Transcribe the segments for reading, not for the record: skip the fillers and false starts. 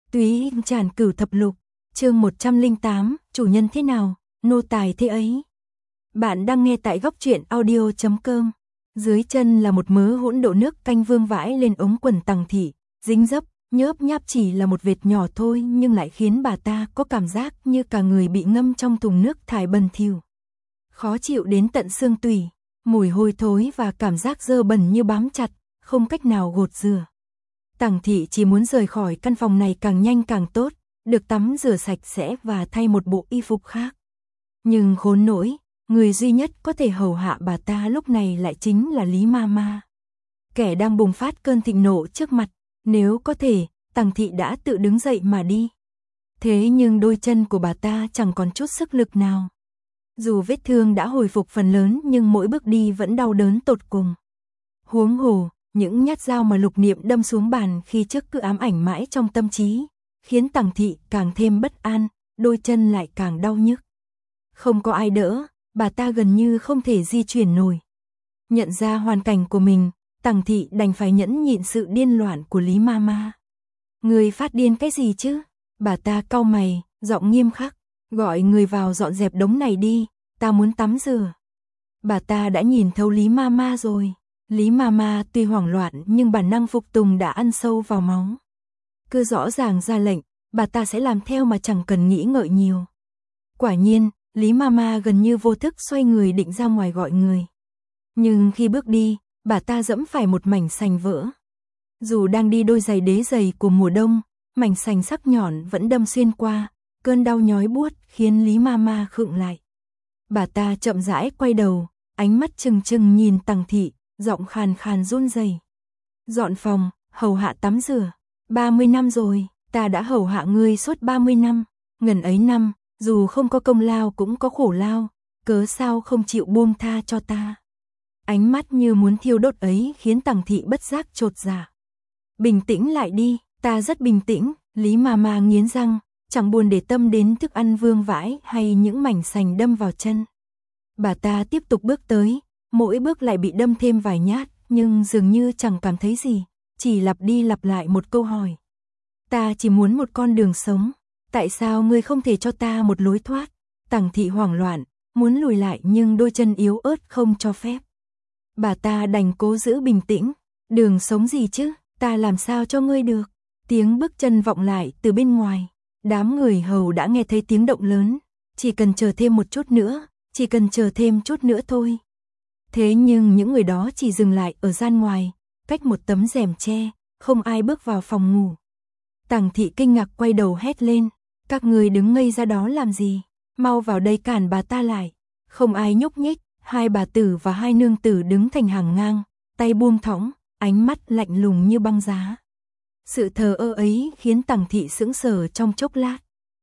Túy Tràn Cửu Thập Lục, chương 108, chủ nhân thế nào, nô tài thế ấy. Bạn đang nghe tại góc truyện audio.com. Dưới chân là một mớ hỗn độn nước canh vương vãi lên ống quần Tằng Thị, dính dấp, nhớp nháp chỉ là một vệt nhỏ thôi nhưng lại khiến bà ta có cảm giác như cả người bị ngâm trong thùng nước thải bẩn thỉu. Khó chịu đến tận xương tủy, mùi hôi thối và cảm giác dơ bẩn như bám chặt, không cách nào gột rửa. Tằng Thị chỉ muốn rời khỏi căn phòng này càng nhanh càng tốt, được tắm rửa sạch sẽ và thay một bộ y phục khác. Nhưng khốn nỗi, người duy nhất có thể hầu hạ bà ta lúc này lại chính là Lý Mama. Kẻ đang bùng phát cơn thịnh nộ trước mặt, nếu có thể, Tằng Thị đã tự đứng dậy mà đi. Thế nhưng đôi chân của bà ta chẳng còn chút sức lực nào. Dù vết thương đã hồi phục phần lớn nhưng mỗi bước đi vẫn đau đớn tột cùng. Huống hồ, những nhát dao mà Lục Niệm đâm xuống bàn khi trước cứ ám ảnh mãi trong tâm trí, khiến Tằng Thị càng thêm bất an, đôi chân lại càng đau nhức. Không có ai đỡ, bà ta gần như không thể di chuyển nổi. Nhận ra hoàn cảnh của mình, Tằng Thị đành phải nhẫn nhịn sự điên loạn của Lý Mama. Người phát điên cái gì chứ? Bà ta cau mày, giọng nghiêm khắc, gọi người vào dọn dẹp đống này đi, ta muốn tắm rửa. Bà ta đã nhìn thấu Lý Mama rồi. Lý Mama tuy hoảng loạn nhưng bản năng phục tùng đã ăn sâu vào máu. Cứ rõ ràng ra lệnh, bà ta sẽ làm theo mà chẳng cần nghĩ ngợi nhiều. Quả nhiên, Lý Mama gần như vô thức xoay người định ra ngoài gọi người. Nhưng khi bước đi, bà ta dẫm phải một mảnh sành vỡ. Dù đang đi đôi giày đế giày của mùa đông, mảnh sành sắc nhọn vẫn đâm xuyên qua, cơn đau nhói buốt khiến Lý Mama khựng lại. Bà ta chậm rãi quay đầu, ánh mắt trừng trừng nhìn Tằng Thị, giọng khàn khàn run rẩy. Dọn phòng, hầu hạ tắm rửa, 30 năm rồi, ta đã hầu hạ ngươi suốt 30 năm, ngần ấy năm, dù không có công lao cũng có khổ lao, cớ sao không chịu buông tha cho ta. Ánh mắt như muốn thiêu đốt ấy khiến Tằng Thị bất giác chột dạ. Bình tĩnh lại đi, ta rất bình tĩnh, Lý Mama nghiến răng, chẳng buồn để tâm đến thức ăn vương vãi hay những mảnh sành đâm vào chân. Bà ta tiếp tục bước tới, mỗi bước lại bị đâm thêm vài nhát, nhưng dường như chẳng cảm thấy gì, chỉ lặp đi lặp lại một câu hỏi. Ta chỉ muốn một con đường sống, tại sao ngươi không thể cho ta một lối thoát? Tằng Thị hoảng loạn, muốn lùi lại nhưng đôi chân yếu ớt không cho phép. Bà ta đành cố giữ bình tĩnh, đường sống gì chứ, ta làm sao cho ngươi được? Tiếng bước chân vọng lại từ bên ngoài, đám người hầu đã nghe thấy tiếng động lớn, chỉ cần chờ thêm một chút nữa, chỉ cần chờ thêm chút nữa thôi. Thế nhưng những người đó chỉ dừng lại ở gian ngoài, cách một tấm rèm tre, không ai bước vào phòng ngủ. Tằng Thị kinh ngạc quay đầu hét lên, các người đứng ngây ra đó làm gì, mau vào đây cản bà ta lại. Không ai nhúc nhích, hai bà tử và hai nương tử đứng thành hàng ngang, tay buông thõng, ánh mắt lạnh lùng như băng giá. Sự thờ ơ ấy khiến Tằng Thị sững sờ trong chốc lát.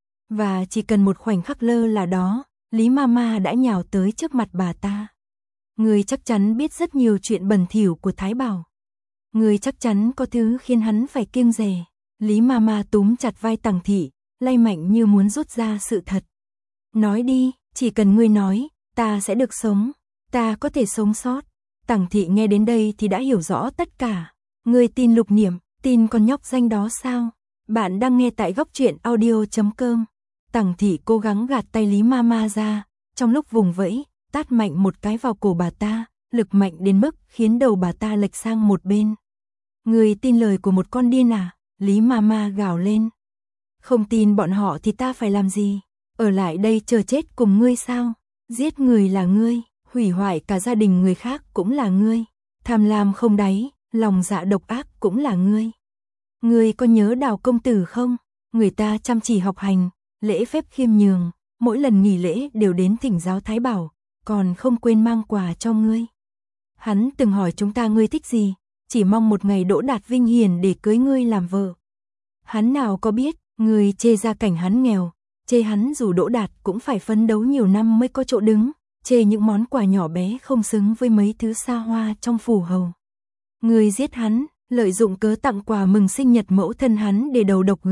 Và chỉ cần một khoảnh khắc lơ là đó, Lý Mama đã nhào tới trước mặt bà ta. Người chắc chắn biết rất nhiều chuyện bẩn thỉu của Thái Bảo. Người chắc chắn có thứ khiến hắn phải kiêng dè. Lý Mama túm chặt vai Tằng Thị, lay mạnh như muốn rút ra sự thật. Nói đi, chỉ cần ngươi nói, ta sẽ được sống, ta có thể sống sót. Tằng Thị nghe đến đây thì đã hiểu rõ tất cả. Ngươi tin Lục Niệm, tin con nhóc danh đó sao? Bạn đang nghe tại góc truyện audio.com. Tằng Thị cố gắng gạt tay Lý Mama ra, trong lúc vùng vẫy, tát mạnh một cái vào cổ bà ta, lực mạnh đến mức khiến đầu bà ta lệch sang một bên. Người tin lời của một con điên à? Lý Mama gào lên. Không tin bọn họ thì ta phải làm gì? Ở lại đây chờ chết cùng ngươi sao? Giết người là ngươi, hủy hoại cả gia đình người khác cũng là ngươi. Tham lam không đáy, lòng dạ độc ác cũng là ngươi. Ngươi có nhớ Đào công tử không? Người ta chăm chỉ học hành, lễ phép khiêm nhường, mỗi lần nghỉ lễ đều đến thỉnh giáo Thái Bảo, còn không quên mang quà cho ngươi. Hắn từng hỏi chúng ta ngươi thích gì, chỉ mong một ngày đỗ đạt vinh hiển để cưới ngươi làm vợ. Hắn nào có biết, ngươi chê gia cảnh hắn nghèo, chê hắn dù đỗ đạt cũng phải phấn đấu nhiều năm mới có chỗ đứng, chê những món quà nhỏ bé không xứng với mấy thứ xa hoa trong phủ hầu. Ngươi giết hắn, lợi dụng cớ tặng quà mừng sinh nhật mẫu thân hắn để đầu độc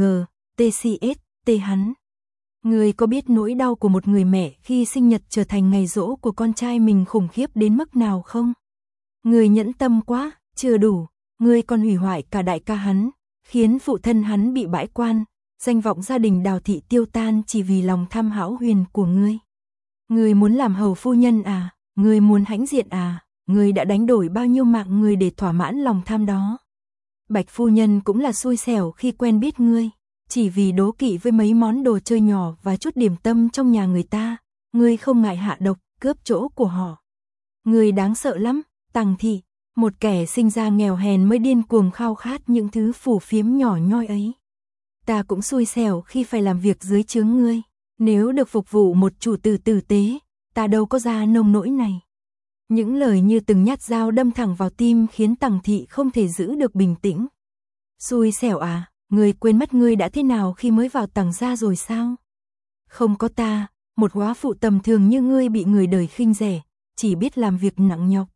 TCS hắn. Ngươi có biết nỗi đau của một người mẹ khi sinh nhật trở thành ngày giỗ của con trai mình khủng khiếp đến mức nào không? Ngươi nhẫn tâm quá, chưa đủ, ngươi còn hủy hoại cả đại ca hắn, khiến phụ thân hắn bị bãi quan, danh vọng gia đình Đào thị tiêu tan chỉ vì lòng tham hão huyền của ngươi. Ngươi muốn làm hầu phu nhân à, ngươi muốn hãnh diện à, ngươi đã đánh đổi bao nhiêu mạng người để thỏa mãn lòng tham đó. Bạch phu nhân cũng là xui xẻo khi quen biết ngươi, chỉ vì đố kỵ với mấy món đồ chơi nhỏ và chút điểm tâm trong nhà người ta, ngươi không ngại hạ độc, cướp chỗ của họ. Ngươi đáng sợ lắm, Tằng thị, một kẻ sinh ra nghèo hèn mới điên cuồng khao khát những thứ phù phiếm nhỏ nhoi ấy. Ta cũng xui xẻo khi phải làm việc dưới trướng ngươi, nếu được phục vụ một chủ tử tử tế, ta đâu có ra nông nỗi này. Những lời như từng nhát dao đâm thẳng vào tim khiến Tằng thị không thể giữ được bình tĩnh. Xui xẻo à, ngươi quên mất ngươi đã thế nào khi mới vào Tằng gia rồi sao? Không có ta, một góa phụ tầm thường như ngươi bị người đời khinh rẻ, chỉ biết làm việc nặng nhọc.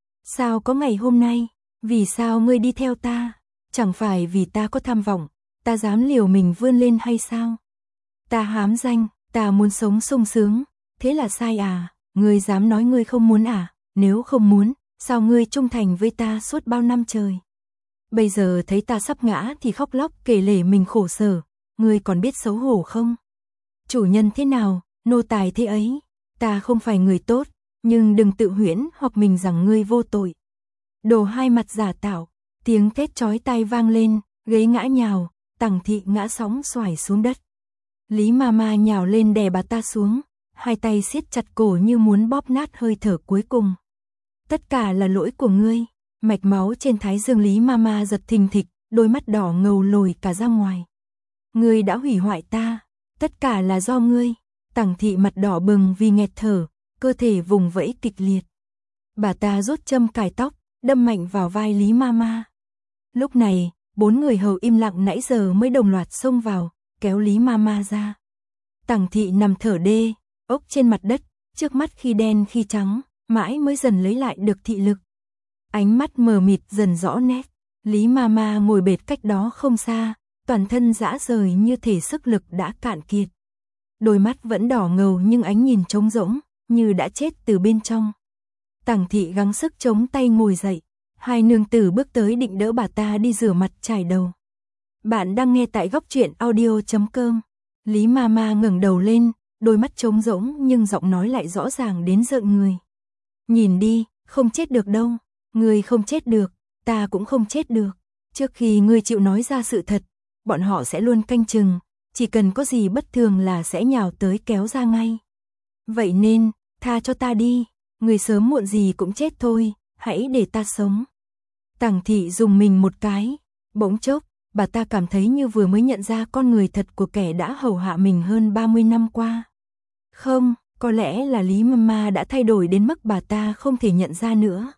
Sao có ngày hôm nay? Vì sao ngươi đi theo ta? Chẳng phải vì ta có tham vọng, ta dám liều mình vươn lên hay sao? Ta hám danh, ta muốn sống sung sướng, thế là sai à? Ngươi dám nói ngươi không muốn à? Nếu không muốn, sao ngươi trung thành với ta suốt bao năm trời? Bây giờ thấy ta sắp ngã thì khóc lóc kể lể mình khổ sở, ngươi còn biết xấu hổ không? Chủ nhân thế nào, nô tài thế ấy, ta không phải người tốt, nhưng đừng tự huyễn hoặc mình rằng ngươi vô tội. Đồ hai mặt giả tạo, tiếng thét chói tai vang lên, ghế ngã nhào, Tằng thị ngã sóng xoài xuống đất. Lý Mama nhào lên đè bà ta xuống, hai tay siết chặt cổ như muốn bóp nát hơi thở cuối cùng. Tất cả là lỗi của ngươi. Mạch máu trên thái dương Lý Mama giật thình thịch, đôi mắt đỏ ngầu lồi cả ra ngoài. Ngươi đã hủy hoại ta, tất cả là do ngươi. Tằng thị mặt đỏ bừng vì nghẹt thở, cơ thể vùng vẫy kịch liệt. Bà ta rút châm cài tóc, đâm mạnh vào vai Lý Mama. Lúc này, 4 người hầu im lặng nãy giờ mới đồng loạt xông vào, kéo Lý Mama ra. Tằng thị nằm thở đê, ốc trên mặt đất, trước mắt khi đen khi trắng, mãi mới dần lấy lại được thị lực. Ánh mắt mờ mịt dần rõ nét, Lý Mama ngồi bệt cách đó không xa, toàn thân rã rời như thể sức lực đã cạn kiệt. Đôi mắt vẫn đỏ ngầu nhưng ánh nhìn trống rỗng, như đã chết từ bên trong. Tằng thị gắng sức chống tay ngồi dậy, hai nương tử bước tới định đỡ bà ta đi rửa mặt chải đầu. Bạn đang nghe tại góc truyện audio.com. Lý Mama ngẩng đầu lên, đôi mắt trống rỗng nhưng giọng nói lại rõ ràng đến rợn người. Nhìn đi, không chết được đâu. Ngươi không chết được, ta cũng không chết được. Trước khi ngươi chịu nói ra sự thật, bọn họ sẽ luôn canh chừng, chỉ cần có gì bất thường là sẽ nhào tới kéo ra ngay. Vậy nên, tha cho ta đi, ngươi sớm muộn gì cũng chết thôi, hãy để ta sống. Tằng thị dùng mình một cái, bỗng chốc, bà ta cảm thấy như vừa mới nhận ra con người thật của kẻ đã hầu hạ mình hơn 30 năm qua. Không, có lẽ là Lý Mama đã thay đổi đến mức bà ta không thể nhận ra nữa.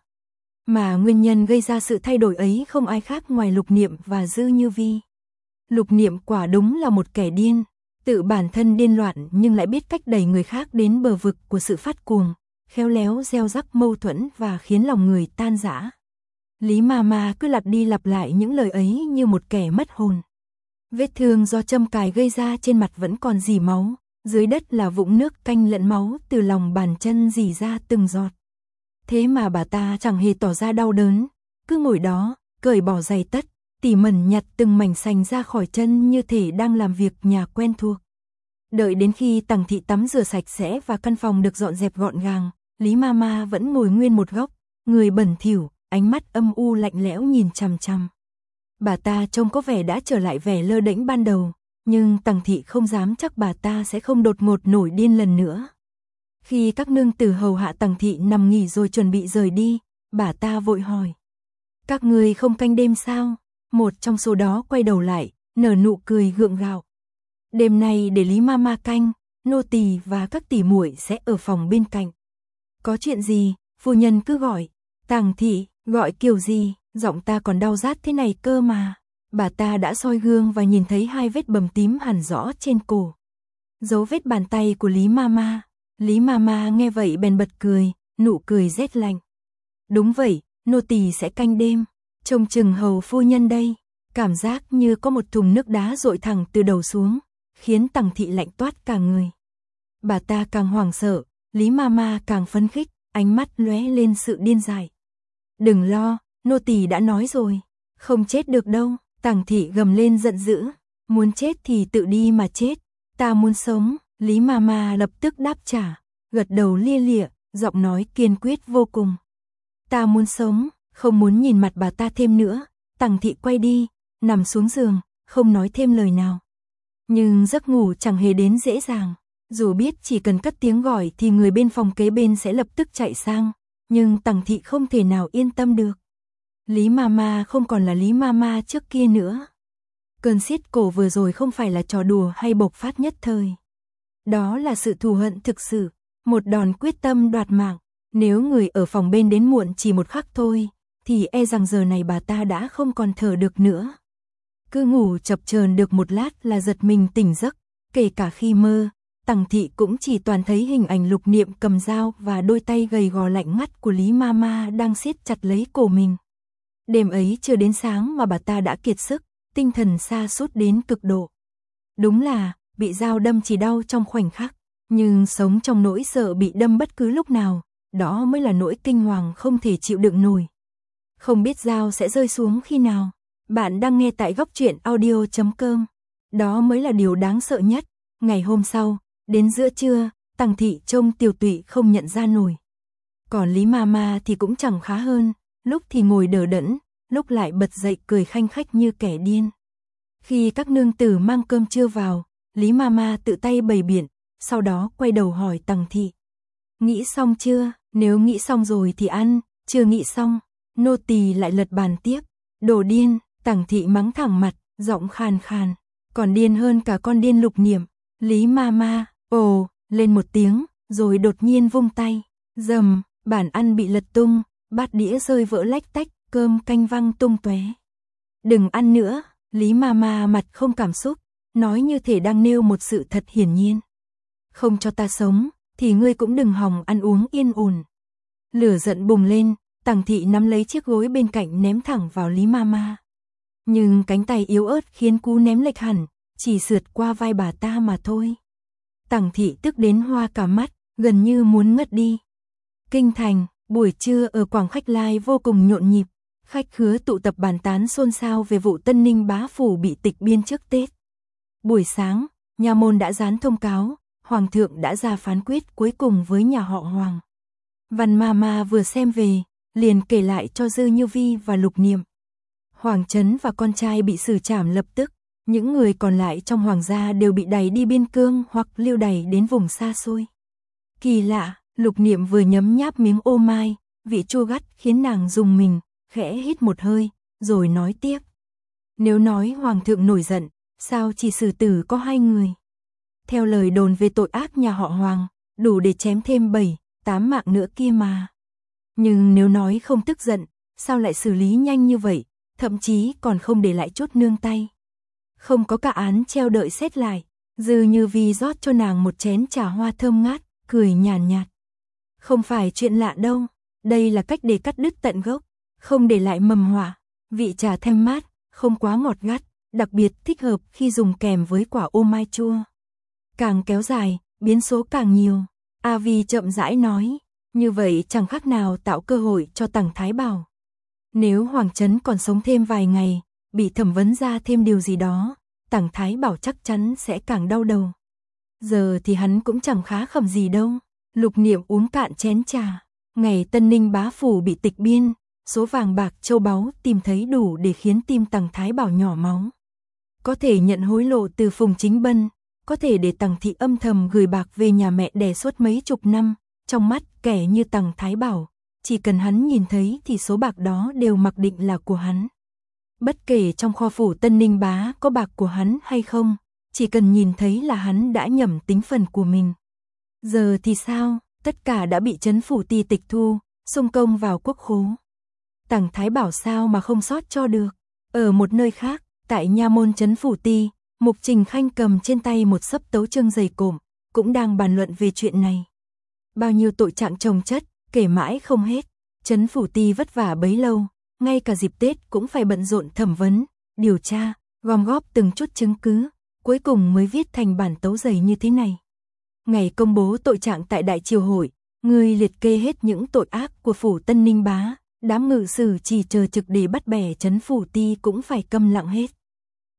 Mà nguyên nhân gây ra sự thay đổi ấy không ai khác ngoài Lục Niệm và Dư Như Vi. Lục Niệm quả đúng là một kẻ điên, tự bản thân điên loạn nhưng lại biết cách đẩy người khác đến bờ vực của sự phát cuồng, khéo léo gieo rắc mâu thuẫn và khiến lòng người tan rã. Lý Mama cứ lặp đi lặp lại những lời ấy như một kẻ mất hồn. Vết thương do châm cài gây ra trên mặt vẫn còn rỉ máu, dưới đất là vũng nước canh lẫn máu từ lòng bàn chân rỉ ra từng giọt. Thế mà bà ta chẳng hề tỏ ra đau đớn, cứ ngồi đó, cởi bỏ giày tất, tỉ mẩn nhặt từng mảnh sành ra khỏi chân như thể đang làm việc nhà quen thuộc. Đợi đến khi Tằng thị tắm rửa sạch sẽ và căn phòng được dọn dẹp gọn gàng, Lý Mama vẫn ngồi nguyên một góc, người bẩn thỉu, ánh mắt âm u lạnh lẽo nhìn chằm chằm. Bà ta trông có vẻ đã trở lại vẻ lơ đễnh ban đầu, nhưng Tằng thị không dám chắc bà ta sẽ không đột ngột nổi điên lần nữa. Khi các nương tử hầu hạ Tằng thị nằm nghỉ rồi chuẩn bị rời đi, bà ta vội hỏi. Các người không canh đêm sao? Một trong số đó quay đầu lại, nở nụ cười gượng gạo. Đêm nay để Lý Mama canh, nô tỳ và các tỷ muội sẽ ở phòng bên cạnh. Có chuyện gì, phu nhân cứ gọi. Tằng thị, gọi kiểu gì, giọng ta còn đau rát thế này cơ mà. Bà ta đã soi gương và nhìn thấy 2 vết bầm tím hẳn rõ trên cổ. Dấu vết bàn tay của Lý Mama. Lý Mama nghe vậy bèn bật cười, nụ cười rét lạnh. Đúng vậy, nô tỳ sẽ canh đêm, trông chừng hầu phu nhân đây. Cảm giác như có một thùng nước đá dội thẳng từ đầu xuống, khiến Tằng thị lạnh toát cả người. Bà ta càng hoảng sợ, Lý Mama càng phấn khích, ánh mắt lóe lên sự điên dại. Đừng lo, nô tỳ đã nói rồi, không chết được đâu. Tằng thị gầm lên giận dữ, muốn chết thì tự đi mà chết, ta muốn sống, Lý Mama lập tức đáp trả, gật đầu lia lịa, giọng nói kiên quyết vô cùng. Ta muốn sống, không muốn nhìn mặt bà ta thêm nữa. Tằng thị quay đi, nằm xuống giường, không nói thêm lời nào. Nhưng giấc ngủ chẳng hề đến dễ dàng, dù biết chỉ cần cất tiếng gọi thì người bên phòng kế bên sẽ lập tức chạy sang, nhưng Tằng thị không thể nào yên tâm được. Lý Mama không còn là Lý Mama trước kia nữa. Cơn xiết cổ vừa rồi không phải là trò đùa hay bộc phát nhất thời. Đó là sự thù hận thực sự, một đòn quyết tâm đoạt mạng. Nếu người ở phòng bên đến muộn chỉ một khắc thôi, thì e rằng giờ này bà ta đã không còn thở được nữa. Cứ ngủ chập chờn được một lát là giật mình tỉnh giấc, kể cả khi mơ, Tằng thị cũng chỉ toàn thấy hình ảnh Lục Niệm cầm dao và đôi tay gầy gò lạnh ngắt của Lý Mama đang siết chặt lấy cổ mình. Đêm ấy chưa đến sáng mà bà ta đã kiệt sức, tinh thần sa sút đến cực độ. Đúng là, bị dao đâm chỉ đau trong khoảnh khắc, nhưng sống trong nỗi sợ bị đâm bất cứ lúc nào, đó mới là nỗi kinh hoàng không thể chịu đựng nổi. Không biết dao sẽ rơi xuống khi nào. Bạn đang nghe tại góc truyện audio.com. Đó mới là điều đáng sợ nhất. Ngày hôm sau, đến giữa trưa, Tằng thị trông tiều tụy không nhận ra nổi. Còn Lý Mama thì cũng chẳng khá hơn, lúc thì ngồi đờ đẫn, lúc lại bật dậy cười khanh khách như kẻ điên. Khi các nương tử mang cơm trưa vào, Lý Mama tự tay bày biện, sau đó quay đầu hỏi Tằng thị. Nghĩ xong chưa? Nếu nghĩ xong rồi thì ăn, chưa nghĩ xong. Nô tỳ lại lật bàn tiếp. Đồ điên, Tằng thị mắng thẳng mặt, giọng khàn khàn, còn điên hơn cả con điên Lục Niệm. Lý Mama, ồ, lên một tiếng, rồi đột nhiên vung tay. Dầm, bàn ăn bị lật tung, bát đĩa rơi vỡ lách tách, cơm canh văng tung tóe. Đừng ăn nữa, Lý Mama mặt không cảm xúc, nói như thể đang nêu một sự thật hiển nhiên. Không cho ta sống, thì ngươi cũng đừng hòng ăn uống yên ổn. Lửa giận bùng lên, Tằng thị nắm lấy chiếc gối bên cạnh ném thẳng vào Lý Mama. Nhưng cánh tay yếu ớt khiến cú ném lệch hẳn, chỉ sượt qua vai bà ta mà thôi. Tằng thị tức đến hoa cả mắt, gần như muốn ngất đi. Kinh thành, buổi trưa ở Quảng Khách Lai vô cùng nhộn nhịp, khách khứa tụ tập bàn tán xôn xao về vụ Tân Ninh bá phủ bị tịch biên trước Tết. Buổi sáng, nha môn đã dán thông cáo, Hoàng thượng đã ra phán quyết cuối cùng với nhà họ Hoàng. Văn Mama vừa xem về, liền kể lại cho Dư Như Vi và Lục Niệm. Hoàng Trấn và con trai bị xử trảm lập tức, những người còn lại trong hoàng gia đều bị đày đi biên cương hoặc lưu đày đến vùng xa xôi. Kỳ lạ, Lục Niệm vừa nhấm nháp miếng ô mai, vị chua gắt khiến nàng rùng mình, khẽ hít một hơi, rồi nói tiếp. Nếu nói Hoàng thượng nổi giận, sao chỉ xử tử có 2 người? Theo lời đồn về tội ác nhà họ Hoàng, đủ để chém thêm 7, 8 mạng nữa kia mà. Nhưng nếu nói không tức giận, sao lại xử lý nhanh như vậy, thậm chí còn không để lại chút nương tay. Không có cả án treo đợi xét lại, Dư Như Vi rót cho nàng một chén trà hoa thơm ngát, cười nhàn nhạt. Không phải chuyện lạ đâu, đây là cách để cắt đứt tận gốc, không để lại mầm họa. Vị trà thơm mát, không quá ngọt gắt, đặc biệt thích hợp khi dùng kèm với quả ô mai chua. Càng kéo dài, biến số càng nhiều. A Vi chậm rãi nói, như vậy chẳng khác nào tạo cơ hội cho Tằng Thái Bảo. Nếu Hoàng Trấn còn sống thêm vài ngày, bị thẩm vấn ra thêm điều gì đó, Tằng Thái Bảo chắc chắn sẽ càng đau đầu. Giờ thì hắn cũng chẳng khá khẩm gì đâu. Lục Niệm uống cạn chén trà. Ngày Tân Ninh bá phủ bị tịch biên, số vàng bạc châu báu tìm thấy đủ để khiến tim Tằng Thái Bảo nhỏ máu. Có thể nhận hối lộ từ Phùng Chính Bân, có thể để Tằng thị âm thầm gửi bạc về nhà mẹ đẻ suốt mấy chục năm. Trong mắt kẻ như Tằng Thái Bảo, chỉ cần hắn nhìn thấy thì số bạc đó đều mặc định là của hắn. Bất kể trong kho phủ Tân Ninh bá có bạc của hắn hay không, chỉ cần nhìn thấy là hắn đã nhẩm tính phần của mình. Giờ thì sao, tất cả đã bị trấn phủ ti tịch thu, xung công vào quốc khố. Tằng Thái Bảo sao mà không sót cho được. Ở một nơi khác, tại nha môn trấn phủ ti, Mục Trình Khanh cầm trên tay một xấp tấu chương dày cộm, cũng đang bàn luận về chuyện này. Bao nhiêu tội trạng chồng chất, kể mãi không hết. Trấn phủ ti vất vả bấy lâu, ngay cả dịp Tết cũng phải bận rộn thẩm vấn, điều tra, gom góp từng chút chứng cứ, cuối cùng mới viết thành bản tấu dày như thế này. Ngày công bố tội trạng tại Đại Triều Hội, người liệt kê hết những tội ác của phủ Tân Ninh bá, đám ngự sử chỉ chờ trực để bắt bẻ trấn phủ ti cũng phải câm lặng hết.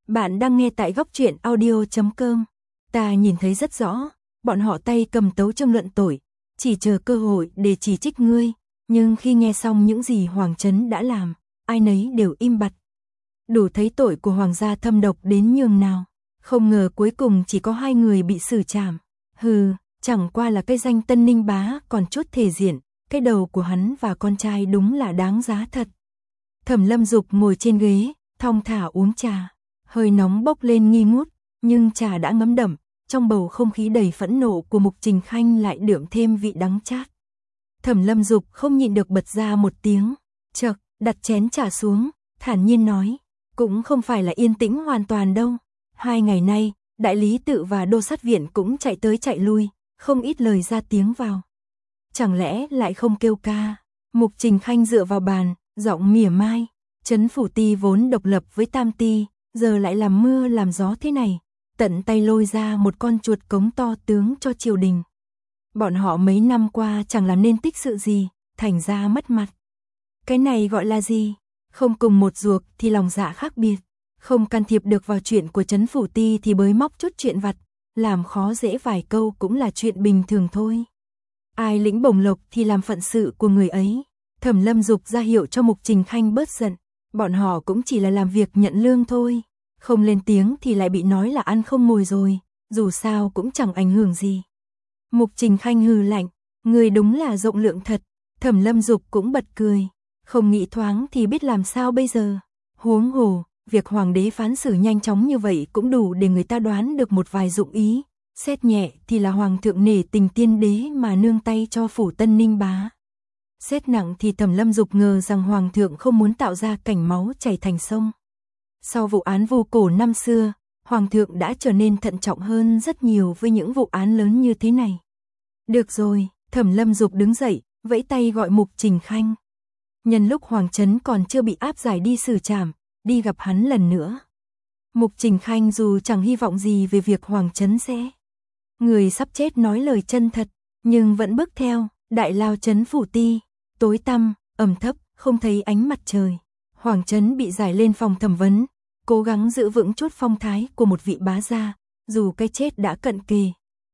Bạn đang nghe tại góc truyện audio.com. Ta nhìn thấy rất rõ, bọn họ tay cầm tấu tranh luận tội, chỉ chờ cơ hội để chỉ trích ngươi, nhưng khi nghe xong những gì Hoàng Trấn đã làm, ai nấy đều im bặt. Đủ thấy tội của Hoàng gia thâm độc đến nhường nào, không ngờ cuối cùng chỉ có 2 người bị xử trảm. Hừ, chẳng qua là cái danh Tân Ninh bá còn chút thể diện, cái đầu của hắn và con trai đúng là đáng giá thật. Thẩm Lâm Dục ngồi trên ghế, thong thả uống trà, hơi nóng bốc lên nghi ngút, nhưng trà đã ngấm đậm, trong bầu không khí đầy phẫn nộ của Mục Trình Khanh lại đượm thêm vị đắng chát. Thẩm Lâm Dục không nhịn được bật ra một tiếng, chậc, đặt chén trà xuống, thản nhiên nói, cũng không phải là yên tĩnh hoàn toàn đâu. 2 ngày nay, đại lý tự và đô sát viện cũng chạy tới chạy lui, không ít lời ra tiếng vào. Chẳng lẽ lại không kêu ca? Mục Trình Khanh dựa vào bàn, giọng mỉa mai, Trấn Phủ Ti vốn độc lập với Tam Ti, giờ lại làm mưa làm gió thế này, tận tay lôi ra một con chuột cống to tướng cho triều đình. Bọn họ mấy năm qua chẳng làm nên tích sự gì, thành ra mất mặt. Cái này gọi là gì? Không cùng một ruột thì lòng dạ khác biệt, không can thiệp được vào chuyện của Trấn Phủ Ti thì bới móc chút chuyện vặt, làm khó dễ vài câu cũng là chuyện bình thường thôi. Ai lĩnh bổng lộc thì làm phận sự của người ấy. Thẩm Lâm Dục ra hiệu cho Mục Trình Khanh bớt giận, bọn họ cũng chỉ là làm việc nhận lương thôi, không lên tiếng thì lại bị nói là ăn không ngồi rồi, dù sao cũng chẳng ảnh hưởng gì. Mục Trình Khanh hừ lạnh, người đúng là rộng lượng thật. Thẩm Lâm Dục cũng bật cười, không nghĩ thoáng thì biết làm sao bây giờ. Huống hồ, việc hoàng đế phán xử nhanh chóng như vậy cũng đủ để người ta đoán được một vài dụng ý. Xét nhẹ thì là hoàng thượng nể tình tiên đế mà nương tay cho phủ Tân Ninh bá. Xét nặng thì Thẩm Lâm Dục ngờ rằng hoàng thượng không muốn tạo ra cảnh máu chảy thành sông. Sau vụ án Vu Cổ năm xưa, hoàng thượng đã trở nên thận trọng hơn rất nhiều với những vụ án lớn như thế này. Được rồi, Thẩm Lâm Dục đứng dậy, vẫy tay gọi Mục Trình Khanh. Nhân lúc Hoàng Trấn còn chưa bị áp giải đi xử trảm, đi gặp hắn lần nữa. Mục Trình Khanh dù chẳng hy vọng gì về việc Hoàng Trấn sẽ người sắp chết nói lời chân thật, nhưng vẫn bước theo. Đại lao Trấn Phủ Ti, tối tăm, ẩm thấp, không thấy ánh mặt trời. Hoàng Trấn bị giải lên phòng thẩm vấn, cố gắng giữ vững chút phong thái của một vị bá gia, dù cái chết đã cận kề.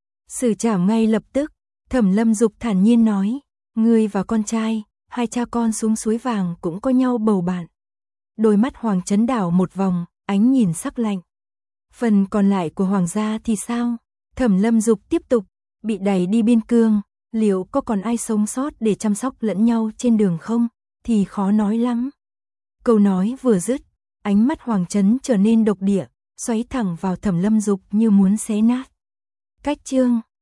Xử trảm ngay lập tức, Thẩm Lâm Dục thản nhiên nói, ngươi và con trai, 2 cha con xuống suối vàng cũng có nhau bầu bạn. Đôi mắt Hoàng Trấn đảo một vòng, ánh nhìn sắc lạnh. Phần còn lại của Hoàng gia thì sao? Thẩm Lâm Dục tiếp tục, bị đẩy đi biên cương, liệu có còn ai sống sót để chăm sóc lẫn nhau trên đường không? Thì khó nói lắm. Câu nói vừa dứt, ánh mắt Hoàng Trấn trở nên độc địa, xoáy thẳng vào Thẩm Lâm Dục như muốn xé nát. Cách chương